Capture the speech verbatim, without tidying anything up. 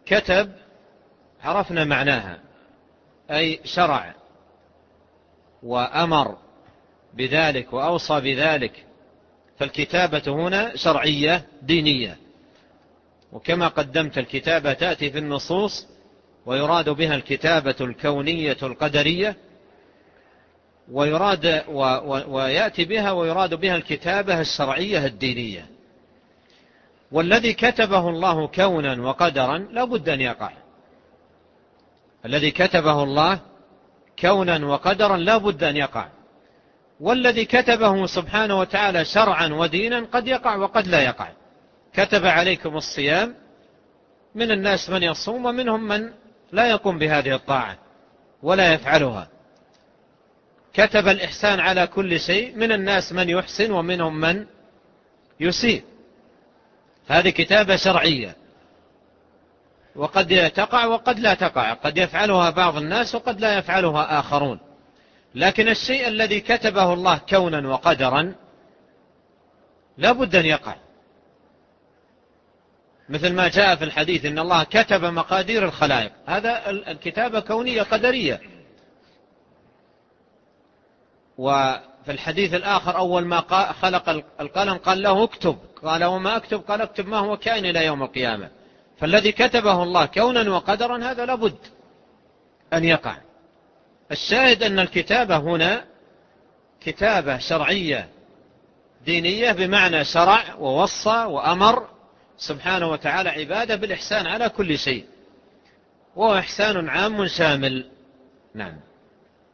كتب عرفنا معناها، أي شرع وأمر بذلك وأوصى بذلك، فالكتابة هنا شرعية دينية. وكما قدمت الكتابة تأتي في النصوص ويراد بها الكتابة الكونية القدرية، ويراد و ويأتي بها ويراد بها الكتابة الشرعية الدينية. والذي كتبه الله كونا وقدرا لا بد أن يقع، الذي كتبه الله كونا وقدرا لا بد أن يقع. والذي كتبه سبحانه وتعالى شرعا ودينا قد يقع وقد لا يقع. كتب عليكم الصيام، من الناس من يصوم ومنهم من لا يقوم بهذه الطاعة ولا يفعلها. كتب الإحسان على كل شيء، من الناس من يحسن ومنهم من يسيء. هذه كتابة شرعية، وقد تقع وقد لا تقع، قد يفعلها بعض الناس وقد لا يفعلها آخرون. لكن الشيء الذي كتبه الله كونا وقدرا لا بد أن يقع، مثل ما جاء في الحديث إن الله كتب مقادير الخلائق، هذا الكتابة كونية قدرية. وفي الحديث الآخر أول ما خلق القلم قال له اكتب، قال وما أكتب؟ قال اكتب ما هو كائن إلى يوم القيامة. فالذي كتبه الله كونا وقدرا هذا لابد أن يقع. الشاهد أن الكتابة هنا كتابة شرعية دينية، بمعنى شرع ووصى وأمر سبحانه وتعالى عباده بالإحسان على كل شيء، وهو إحسان عام شامل. نعم.